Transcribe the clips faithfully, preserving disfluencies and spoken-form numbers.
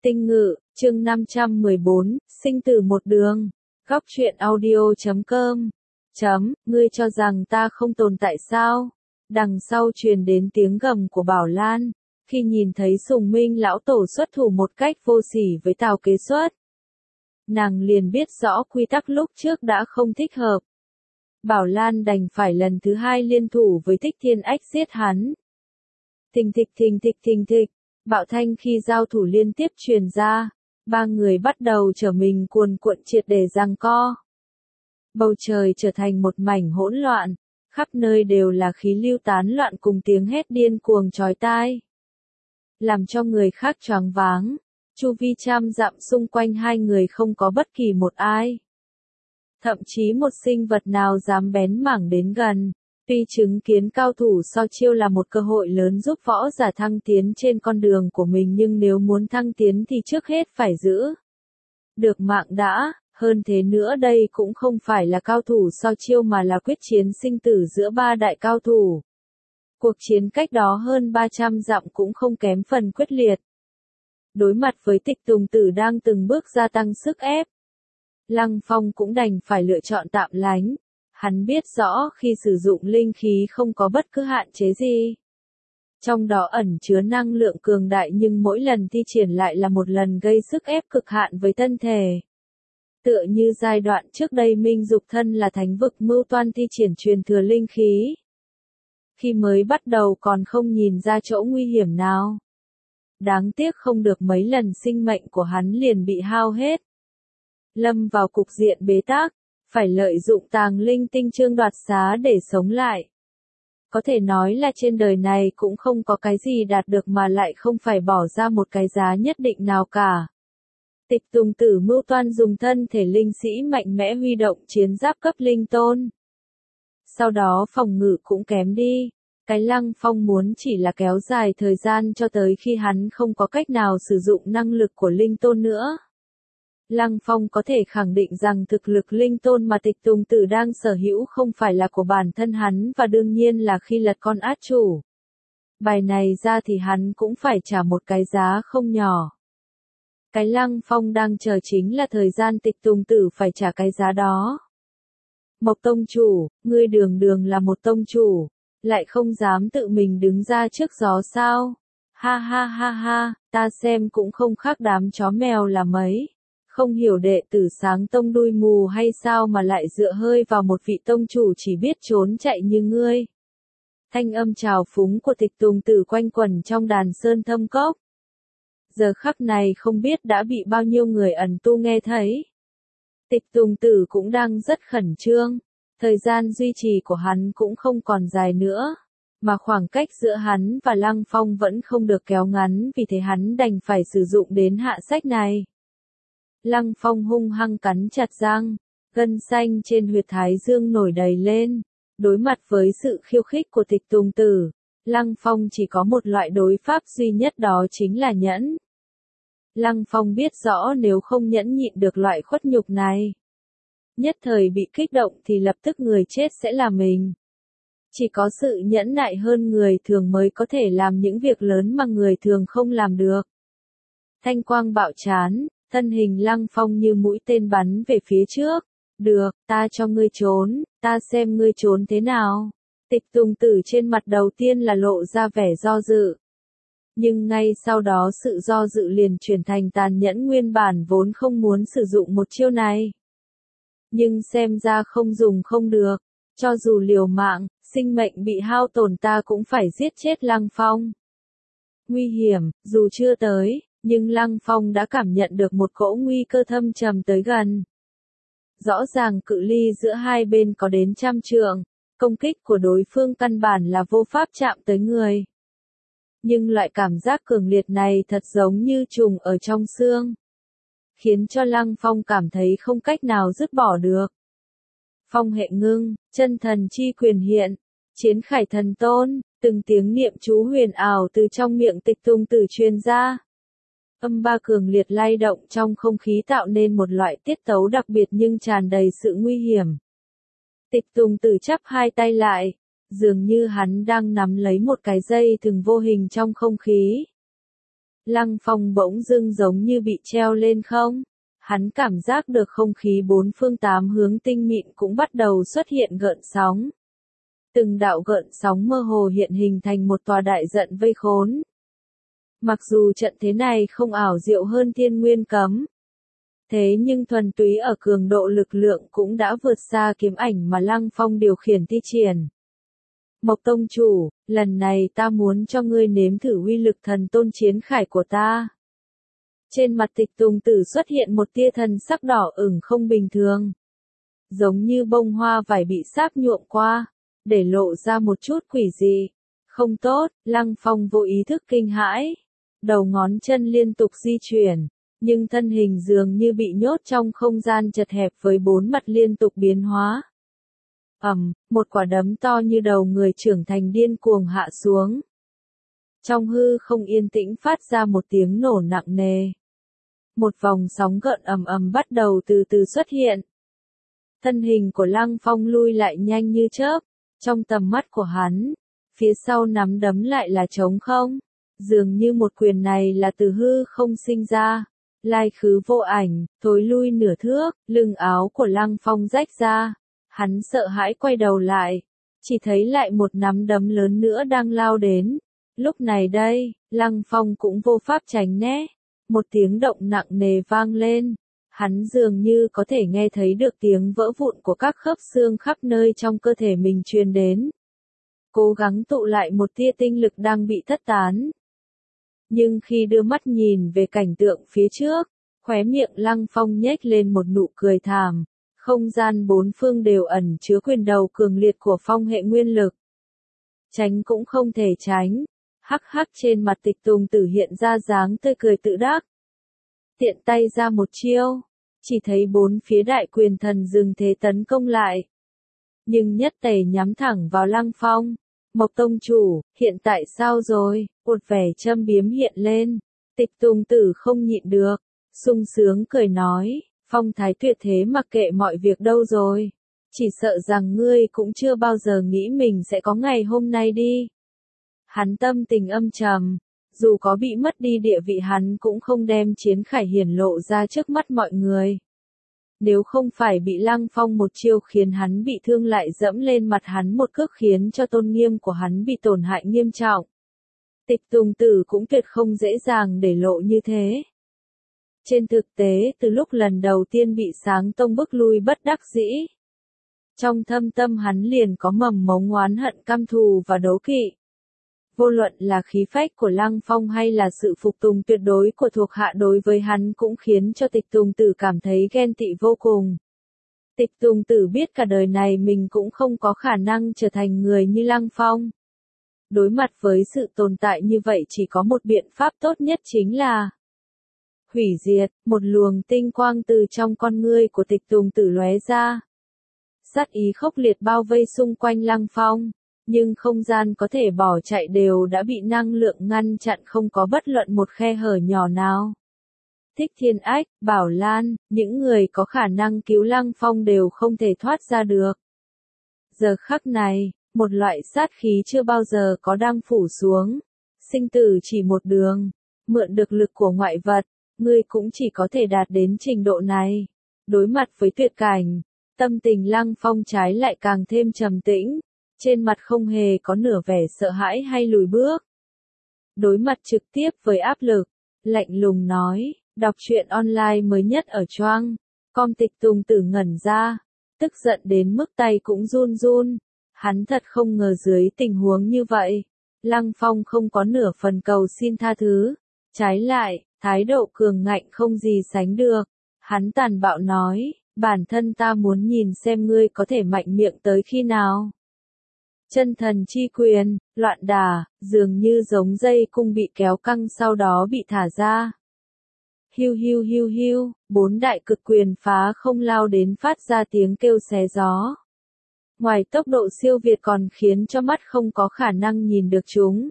Tinh Ngự, chương năm trăm mười bốn, sinh tử một đường. Góc truyện audio chấm com. Chấm, ngươi cho rằng ta không tồn tại sao? Đằng sau truyền đến tiếng gầm của Bảo Lan, khi nhìn thấy Sùng Minh lão tổ xuất thủ một cách vô sỉ với Tào Kế Xuất. Nàng liền biết rõ quy tắc lúc trước đã không thích hợp. Bảo Lan đành phải lần thứ hai liên thủ với Thích Thiên Ách giết hắn. Thình thịch thình thịch thình thịch, bạo thanh khi giao thủ liên tiếp truyền ra, ba người bắt đầu trở mình cuồn cuộn triệt để giằng co. Bầu trời trở thành một mảnh hỗn loạn, khắp nơi đều là khí lưu tán loạn cùng tiếng hét điên cuồng chói tai. Làm cho người khác choáng váng, chu vi trăm dặm xung quanh hai người không có bất kỳ một ai. Thậm chí một sinh vật nào dám bén mảng đến gần. Tuy chứng kiến cao thủ so chiêu là một cơ hội lớn giúp võ giả thăng tiến trên con đường của mình, nhưng nếu muốn thăng tiến thì trước hết phải giữ được mạng đã, hơn thế nữa đây cũng không phải là cao thủ so chiêu mà là quyết chiến sinh tử giữa ba đại cao thủ. Cuộc chiến cách đó hơn ba trăm dặm cũng không kém phần quyết liệt. Đối mặt với Tịch Tùng Tử đang từng bước gia tăng sức ép, Lăng Phong cũng đành phải lựa chọn tạm lánh. Hắn biết rõ khi sử dụng linh khí không có bất cứ hạn chế gì. Trong đó ẩn chứa năng lượng cường đại, nhưng mỗi lần thi triển lại là một lần gây sức ép cực hạn với thân thể. Tựa như giai đoạn trước đây Minh Dục thân là thánh vực mưu toan thi triển truyền thừa linh khí. Khi mới bắt đầu còn không nhìn ra chỗ nguy hiểm nào. Đáng tiếc không được mấy lần sinh mệnh của hắn liền bị hao hết. Lâm vào cục diện bế tắc. Phải lợi dụng tàng linh tinh chương đoạt xá để sống lại. Có thể nói là trên đời này cũng không có cái gì đạt được mà lại không phải bỏ ra một cái giá nhất định nào cả. Tịch Tùng Tử mưu toan dùng thân thể linh sĩ mạnh mẽ huy động chiến giáp cấp linh tôn. Sau đó phòng ngự cũng kém đi. Cái Lăng Phong muốn chỉ là kéo dài thời gian cho tới khi hắn không có cách nào sử dụng năng lực của linh tôn nữa. Lăng Phong có thể khẳng định rằng thực lực linh tôn mà Tịch Tùng Tử đang sở hữu không phải là của bản thân hắn, và đương nhiên là khi lật con át chủ bài này ra thì hắn cũng phải trả một cái giá không nhỏ. Cái Lăng Phong đang chờ chính là thời gian Tịch Tùng Tử phải trả cái giá đó. Mộc tông chủ, ngươi đường đường là một tông chủ, lại không dám tự mình đứng ra trước gió sao? Ha ha ha ha, ta xem cũng không khác đám chó mèo là mấy. Không hiểu đệ tử Sáng Tông đuôi mù hay sao mà lại dựa hơi vào một vị tông chủ chỉ biết trốn chạy như ngươi. Thanh âm trào phúng của Tịch Tùng Tử quanh quẩn trong đàn sơn thâm cốc. Giờ khắc này không biết đã bị bao nhiêu người ẩn tu nghe thấy. Tịch Tùng Tử cũng đang rất khẩn trương. Thời gian duy trì của hắn cũng không còn dài nữa. Mà khoảng cách giữa hắn và Lăng Phong vẫn không được kéo ngắn, vì thế hắn đành phải sử dụng đến hạ sách này. Lăng Phong hung hăng cắn chặt răng, gân xanh trên huyệt thái dương nổi đầy lên. Đối mặt với sự khiêu khích của Tịch Tùng Tử, Lăng Phong chỉ có một loại đối pháp duy nhất, đó chính là nhẫn. Lăng Phong biết rõ nếu không nhẫn nhịn được loại khuất nhục này, nhất thời bị kích động thì lập tức người chết sẽ là mình. Chỉ có sự nhẫn nại hơn người thường mới có thể làm những việc lớn mà người thường không làm được. Thanh quang bạo chán. Thân hình Lăng Phong như mũi tên bắn về phía trước. Được, ta cho ngươi trốn, ta xem ngươi trốn thế nào. Tịch Tùng Tử trên mặt đầu tiên là lộ ra vẻ do dự. Nhưng ngay sau đó sự do dự liền chuyển thành tàn nhẫn, nguyên bản vốn không muốn sử dụng một chiêu này. Nhưng xem ra không dùng không được. Cho dù liều mạng, sinh mệnh bị hao tổn ta cũng phải giết chết Lăng Phong. Nguy hiểm, dù chưa tới. Nhưng Lăng Phong đã cảm nhận được một cỗ nguy cơ thâm trầm tới gần. Rõ ràng cự ly giữa hai bên có đến trăm trượng, công kích của đối phương căn bản là vô pháp chạm tới người. Nhưng loại cảm giác cường liệt này thật giống như trùng ở trong xương, khiến cho Lăng Phong cảm thấy không cách nào dứt bỏ được. Phong hệ ngưng, chân thần chi quyền hiện, chiến khải thần tôn, từng tiếng niệm chú huyền ảo từ trong miệng Tịch Tùng Tử truyền ra. Âm ba cường liệt lay động trong không khí tạo nên một loại tiết tấu đặc biệt nhưng tràn đầy sự nguy hiểm. Tịch Tùng Tử chắp hai tay lại, dường như hắn đang nắm lấy một cái dây thừng vô hình trong không khí. Lăng Phong bỗng dưng giống như bị treo lên không. Hắn cảm giác được không khí bốn phương tám hướng tinh mịn cũng bắt đầu xuất hiện gợn sóng. Từng đạo gợn sóng mơ hồ hiện hình thành một tòa đại trận vây khốn. Mặc dù trận thế này không ảo diệu hơn Thiên Nguyên Cấm, thế nhưng thuần túy ở cường độ lực lượng cũng đã vượt xa kiếm ảnh mà Lăng Phong điều khiển thi triển. Mộc Tông Chủ, lần này ta muốn cho ngươi nếm thử uy lực thần tôn chiến khải của ta. Trên mặt Tịch Tùng Tử xuất hiện một tia thần sắc đỏ ửng không bình thường. Giống như bông hoa vải bị sáp nhuộm qua, để lộ ra một chút quỷ dị. Không tốt, Lăng Phong vô ý thức kinh hãi. Đầu ngón chân liên tục di chuyển, nhưng thân hình dường như bị nhốt trong không gian chật hẹp với bốn mặt liên tục biến hóa. Ầm, một quả đấm to như đầu người trưởng thành điên cuồng hạ xuống. Trong hư không yên tĩnh phát ra một tiếng nổ nặng nề. Một vòng sóng gợn ầm ầm bắt đầu từ từ xuất hiện. Thân hình của Lăng Phong lui lại nhanh như chớp, trong tầm mắt của hắn, phía sau nắm đấm lại là trống không, dường như một quyền này là từ hư không sinh ra, lai khứ vô ảnh, thối lui nửa thước, lưng áo của Lăng Phong rách ra, hắn sợ hãi quay đầu lại, chỉ thấy lại một nắm đấm lớn nữa đang lao đến. Lúc này đây, Lăng Phong cũng vô pháp tránh né. Một tiếng động nặng nề vang lên, hắn dường như có thể nghe thấy được tiếng vỡ vụn của các khớp xương khắp nơi trong cơ thể mình truyền đến. Cố gắng tụ lại một tia tinh lực đang bị thất tán. Nhưng khi đưa mắt nhìn về cảnh tượng phía trước, khóe miệng Lăng Phong nhếch lên một nụ cười thảm, không gian bốn phương đều ẩn chứa quyền đầu cường liệt của phong hệ nguyên lực. Tránh cũng không thể tránh. Hắc hắc trên mặt Tịch Tùng Tử hiện ra dáng tươi cười tự đắc. Tiện tay ra một chiêu, chỉ thấy bốn phía đại quyền thần dừng thế tấn công lại. Nhưng nhất tề nhắm thẳng vào Lăng Phong. Mộc Tông Chủ, hiện tại sao rồi? Một vẻ châm biếm hiện lên. Tịch Tùng Tử không nhịn được, sung sướng cười nói, phong thái tuyệt thế mặc kệ mọi việc đâu rồi. Chỉ sợ rằng ngươi cũng chưa bao giờ nghĩ mình sẽ có ngày hôm nay đi. Hắn tâm tình âm trầm, dù có bị mất đi địa vị hắn cũng không đem chiến khải hiển lộ ra trước mắt mọi người. Nếu không phải bị Lăng Phong một chiêu khiến hắn bị thương lại dẫm lên mặt hắn một cước khiến cho tôn nghiêm của hắn bị tổn hại nghiêm trọng. Tịch Tùng Tử cũng tuyệt không dễ dàng để lộ như thế. Trên thực tế, từ lúc lần đầu tiên bị Sáng Tông bức lui bất đắc dĩ, trong thâm tâm hắn liền có mầm mống oán hận căm thù và đố kỵ. Vô luận là khí phách của Lăng Phong hay là sự phục tùng tuyệt đối của thuộc hạ đối với hắn cũng khiến cho Tịch Tùng Tử cảm thấy ghen tị vô cùng. Tịch Tùng Tử biết cả đời này mình cũng không có khả năng trở thành người như Lăng Phong. Đối mặt với sự tồn tại như vậy chỉ có một biện pháp tốt nhất chính là hủy diệt. Một luồng tinh quang từ trong con ngươi của Tịch Tùng Tử lóe ra. Sát ý khốc liệt bao vây xung quanh Lăng Phong. Nhưng không gian có thể bỏ chạy đều đã bị năng lượng ngăn chặn không có bất luận một khe hở nhỏ nào. Thích Thiên Ách, Bảo Lan, những người có khả năng cứu Lăng Phong đều không thể thoát ra được. Giờ khắc này, một loại sát khí chưa bao giờ có đang phủ xuống. Sinh tử chỉ một đường, mượn được lực của ngoại vật, ngươi cũng chỉ có thể đạt đến trình độ này. Đối mặt với tuyệt cảnh, tâm tình Lăng Phong trái lại càng thêm trầm tĩnh. Trên mặt không hề có nửa vẻ sợ hãi hay lùi bước. Đối mặt trực tiếp với áp lực, lạnh lùng nói, đọc truyện online mới nhất ở Choang. Com. Tịch Tùng Tử ngẩn ra, tức giận đến mức tay cũng run run. Hắn thật không ngờ dưới tình huống như vậy, Lăng Phong không có nửa phần cầu xin tha thứ. Trái lại, thái độ cường ngạnh không gì sánh được. Hắn tàn bạo nói, bản thân ta muốn nhìn xem ngươi có thể mạnh miệng tới khi nào. Chân thần chi quyền, loạn đả, dường như giống dây cung bị kéo căng sau đó bị thả ra. Hiu hiu hiu hiu, bốn đại cực quyền phá không lao đến phát ra tiếng kêu xé gió. Ngoài tốc độ siêu việt còn khiến cho mắt không có khả năng nhìn được chúng.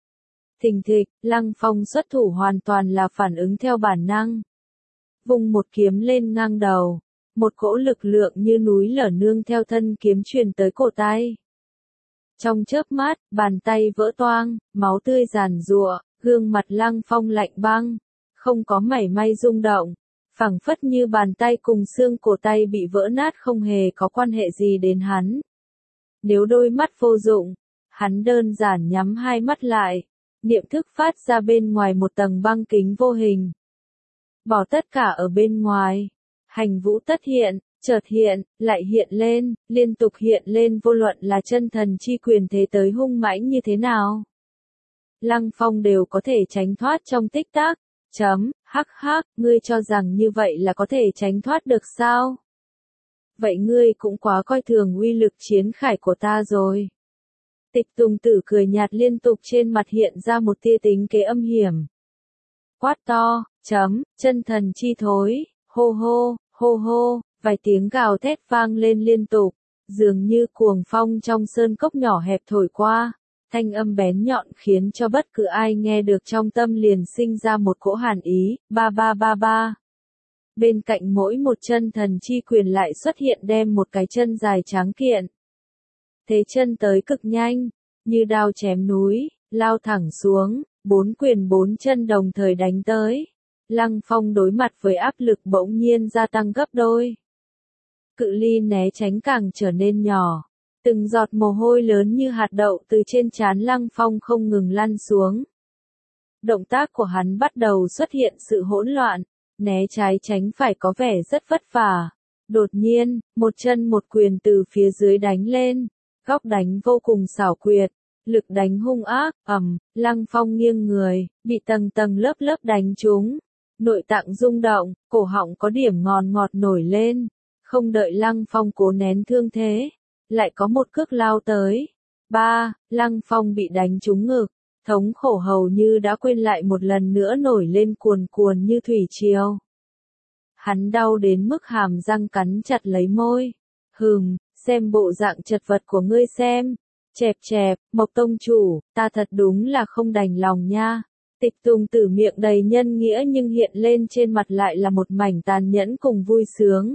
Thình thịch, Lăng Phong xuất thủ hoàn toàn là phản ứng theo bản năng. Vùng một kiếm lên ngang đầu, một cỗ lực lượng như núi lở nương theo thân kiếm truyền tới cổ tay. Trong chớp mắt, bàn tay vỡ toang, máu tươi giàn giụa, Gương mặt Lăng Phong lạnh băng, không có mảy may rung động, phảng phất như bàn tay cùng xương cổ tay bị vỡ nát không hề có quan hệ gì đến hắn. Nếu đôi mắt vô dụng, hắn đơn giản nhắm hai mắt lại, niệm thức phát ra bên ngoài một tầng băng kính vô hình. Bỏ tất cả ở bên ngoài, hành vũ tất hiện, chợt hiện, lại hiện lên, liên tục hiện lên vô luận là chân thần chi quyền thế tới hung mãnh như thế nào. Lăng Phong đều có thể tránh thoát trong tích tắc, chấm, hắc hắc, ngươi cho rằng như vậy là có thể tránh thoát được sao? Vậy ngươi cũng quá coi thường uy lực chiến khải của ta rồi. Tịch Tùng Tử cười nhạt liên tục trên mặt hiện ra một tia tính kế âm hiểm. Quát to, chấm, chân thần chi thối, hô hô, hô hô, vài tiếng gào thét vang lên liên tục, dường như cuồng phong trong sơn cốc nhỏ hẹp thổi qua, thanh âm bén nhọn khiến cho bất cứ ai nghe được trong tâm liền sinh ra một cỗ hàn ý, ba ba ba ba. Bên cạnh mỗi một chân thần chi quyền lại xuất hiện đem một cái chân dài tráng kiện. Thế chân tới cực nhanh, như đao chém núi, lao thẳng xuống, bốn quyền bốn chân đồng thời đánh tới. Lăng Phong đối mặt với áp lực bỗng nhiên gia tăng gấp đôi. Cự ly né tránh càng trở nên nhỏ. Từng giọt mồ hôi lớn như hạt đậu từ trên trán Lăng Phong không ngừng lăn xuống. Động tác của hắn bắt đầu xuất hiện sự hỗn loạn, né trái tránh phải có vẻ rất vất vả. Đột nhiên, một chân một quyền từ phía dưới đánh lên, góc đánh vô cùng xảo quyệt, lực đánh hung ác, ầm, Lăng Phong nghiêng người, bị tầng tầng lớp lớp đánh trúng. Nội tạng rung động, cổ họng có điểm ngòn ngọt nổi lên, không đợi Lăng Phong cố nén thương thế, lại có một cước lao tới. Ba, Lăng Phong bị đánh trúng ngực, thống khổ hầu như đã quên lại một lần nữa nổi lên cuồn cuồn như thủy triều. Hắn đau đến mức hàm răng cắn chặt lấy môi. Hừm, xem bộ dạng chật vật của ngươi xem. Chẹp chẹp, Mộc tông chủ, ta thật đúng là không đành lòng nha. Tịch Tùng Tử miệng đầy nhân nghĩa nhưng hiện lên trên mặt lại là một mảnh tàn nhẫn cùng vui sướng.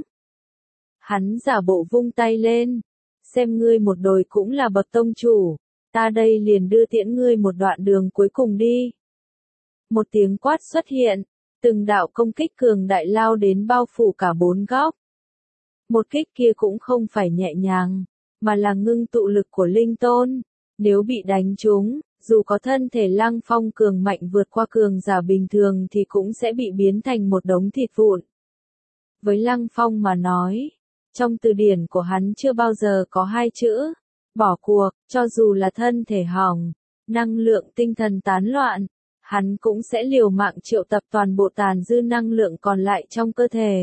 Hắn giả bộ vung tay lên. Xem ngươi một đồi cũng là bậc tông chủ. Ta đây liền đưa tiễn ngươi một đoạn đường cuối cùng đi. Một tiếng quát xuất hiện. Từng đạo công kích cường đại lao đến bao phủ cả bốn góc. Một kích kia cũng không phải nhẹ nhàng, mà là ngưng tụ lực của linh tôn. Nếu bị đánh trúng, dù có thân thể Lăng Phong cường mạnh vượt qua cường giả bình thường thì cũng sẽ bị biến thành một đống thịt vụn. Với Lăng Phong mà nói, trong từ điển của hắn chưa bao giờ có hai chữ bỏ cuộc, cho dù là thân thể hỏng, năng lượng tinh thần tán loạn, hắn cũng sẽ liều mạng triệu tập toàn bộ tàn dư năng lượng còn lại trong cơ thể.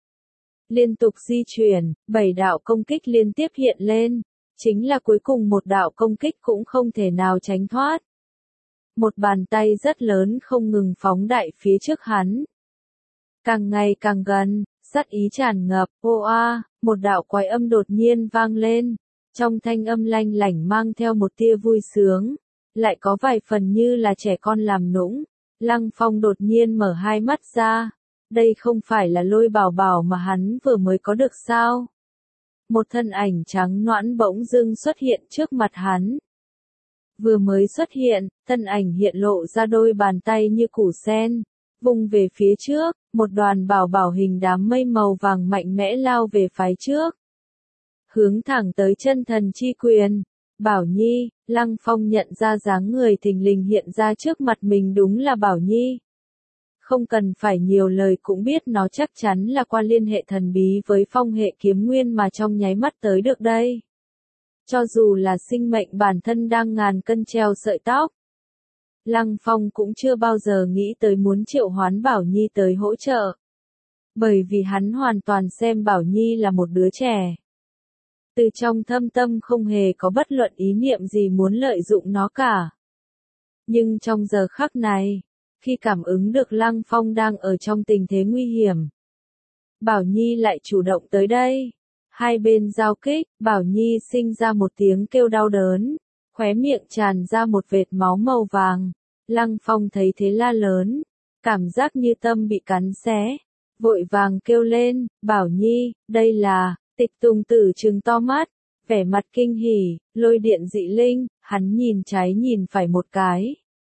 Liên tục di chuyển, bảy đạo công kích liên tiếp hiện lên, chính là cuối cùng một đạo công kích cũng không thể nào tránh thoát. Một bàn tay rất lớn không ngừng phóng đại phía trước hắn. Càng ngày càng gần, sát ý tràn ngập, ô a, một đạo quái âm đột nhiên vang lên, trong thanh âm lanh lảnh mang theo một tia vui sướng, lại có vài phần như là trẻ con làm nũng. Lăng Phong đột nhiên mở hai mắt ra, đây không phải là Lôi Bảo Bảo mà hắn vừa mới có được sao? Một thân ảnh trắng nõn bỗng dưng xuất hiện trước mặt hắn. Vừa mới xuất hiện, thân ảnh hiện lộ ra đôi bàn tay như củ sen, vùng về phía trước, một đoàn bảo bảo hình đám mây màu vàng mạnh mẽ lao về phía trước. Hướng thẳng tới chân thần chi quyền. Bảo Nhi, Lăng Phong nhận ra dáng người thình lình hiện ra trước mặt mình đúng là Bảo Nhi. Không cần phải nhiều lời cũng biết nó chắc chắn là qua liên hệ thần bí với phong hệ kiếm nguyên mà trong nháy mắt tới được đây. Cho dù là sinh mệnh bản thân đang ngàn cân treo sợi tóc, Lăng Phong cũng chưa bao giờ nghĩ tới muốn triệu hoán Bảo Nhi tới hỗ trợ. Bởi vì hắn hoàn toàn xem Bảo Nhi là một đứa trẻ. Từ trong thâm tâm không hề có bất luận ý niệm gì muốn lợi dụng nó cả. Nhưng trong giờ khắc này, khi cảm ứng được Lăng Phong đang ở trong tình thế nguy hiểm, Bảo Nhi lại chủ động tới đây. Hai bên giao kích, Bảo Nhi sinh ra một tiếng kêu đau đớn, khóe miệng tràn ra một vệt máu màu vàng. Lăng Phong thấy thế la lớn, cảm giác như tâm bị cắn xé, vội vàng kêu lên, Bảo Nhi, đây là... Tịch Tùng Tử trừng to mắt, vẻ mặt kinh hỉ, lôi điện dị linh, hắn nhìn trái nhìn phải một cái,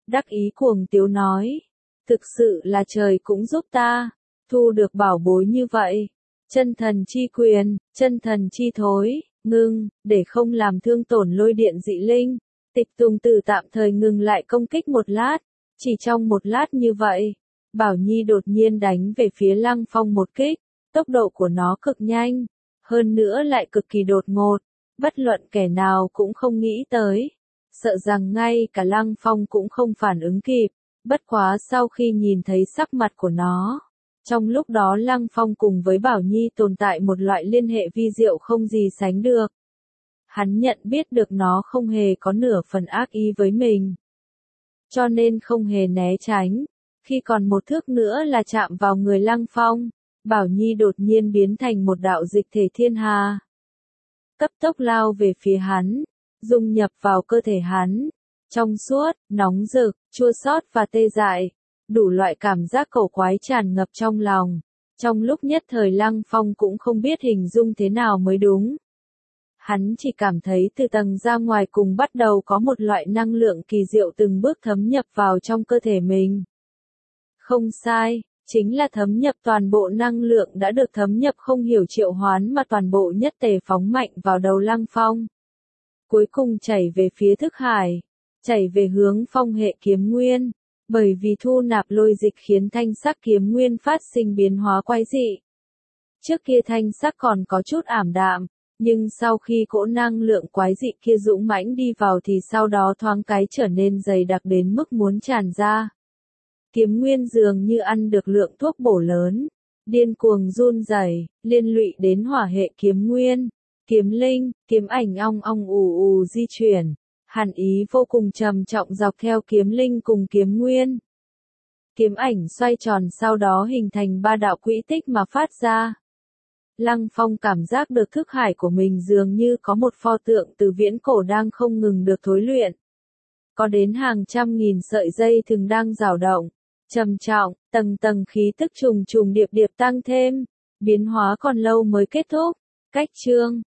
đắc ý cuồng tiếu nói. Thực sự là trời cũng giúp ta, thu được bảo bối như vậy. Chân thần chi quyền, chân thần chi thối, ngưng, để không làm thương tổn lôi điện dị linh. Tịch Tùng Tử tạm thời ngừng lại công kích một lát, chỉ trong một lát như vậy, Bảo Nhi đột nhiên đánh về phía Lăng Phong một kích, tốc độ của nó cực nhanh, hơn nữa lại cực kỳ đột ngột, bất luận kẻ nào cũng không nghĩ tới, sợ rằng ngay cả Lăng Phong cũng không phản ứng kịp, bất quá sau khi nhìn thấy sắc mặt của nó. Trong lúc đó Lăng Phong cùng với Bảo Nhi tồn tại một loại liên hệ vi diệu không gì sánh được. Hắn nhận biết được nó không hề có nửa phần ác ý với mình. Cho nên không hề né tránh. Khi còn một thước nữa là chạm vào người Lăng Phong, Bảo Nhi đột nhiên biến thành một đạo dịch thể thiên hà. Cấp tốc lao về phía hắn, dung nhập vào cơ thể hắn. Trong suốt, nóng rực, chua xót và tê dại. Đủ loại cảm giác cổ quái tràn ngập trong lòng. Trong lúc nhất thời Lăng Phong cũng không biết hình dung thế nào mới đúng. Hắn chỉ cảm thấy từ tầng ra ngoài cùng bắt đầu có một loại năng lượng kỳ diệu từng bước thấm nhập vào trong cơ thể mình. Không sai, chính là thấm nhập toàn bộ năng lượng đã được thấm nhập không hiểu triệu hoán mà toàn bộ nhất tề phóng mạnh vào đầu Lăng Phong. Cuối cùng chảy về phía thức hải, chảy về hướng phong hệ kiếm nguyên, bởi vì thu nạp lôi dịch khiến thanh sắc kiếm nguyên phát sinh biến hóa quái dị. Trước kia thanh sắc còn có chút ảm đạm, nhưng sau khi cỗ năng lượng quái dị kia dũng mãnh đi vào thì sau đó thoáng cái trở nên dày đặc đến mức muốn tràn ra. Kiếm nguyên dường như ăn được lượng thuốc bổ lớn, điên cuồng run rẩy, liên lụy đến hỏa hệ kiếm nguyên, kiếm linh, kiếm ảnh ong ong ù ù di chuyển, hàn ý vô cùng trầm trọng dọc theo kiếm linh cùng kiếm nguyên. Kiếm ảnh xoay tròn sau đó hình thành ba đạo quỹ tích mà phát ra. Lăng Phong cảm giác được thức hải của mình dường như có một pho tượng từ viễn cổ đang không ngừng được thối luyện. Có đến hàng trăm nghìn sợi dây thừng đang dao động, trầm trọng, tầng tầng khí tức trùng trùng điệp điệp tăng thêm, biến hóa còn lâu mới kết thúc. Cách chương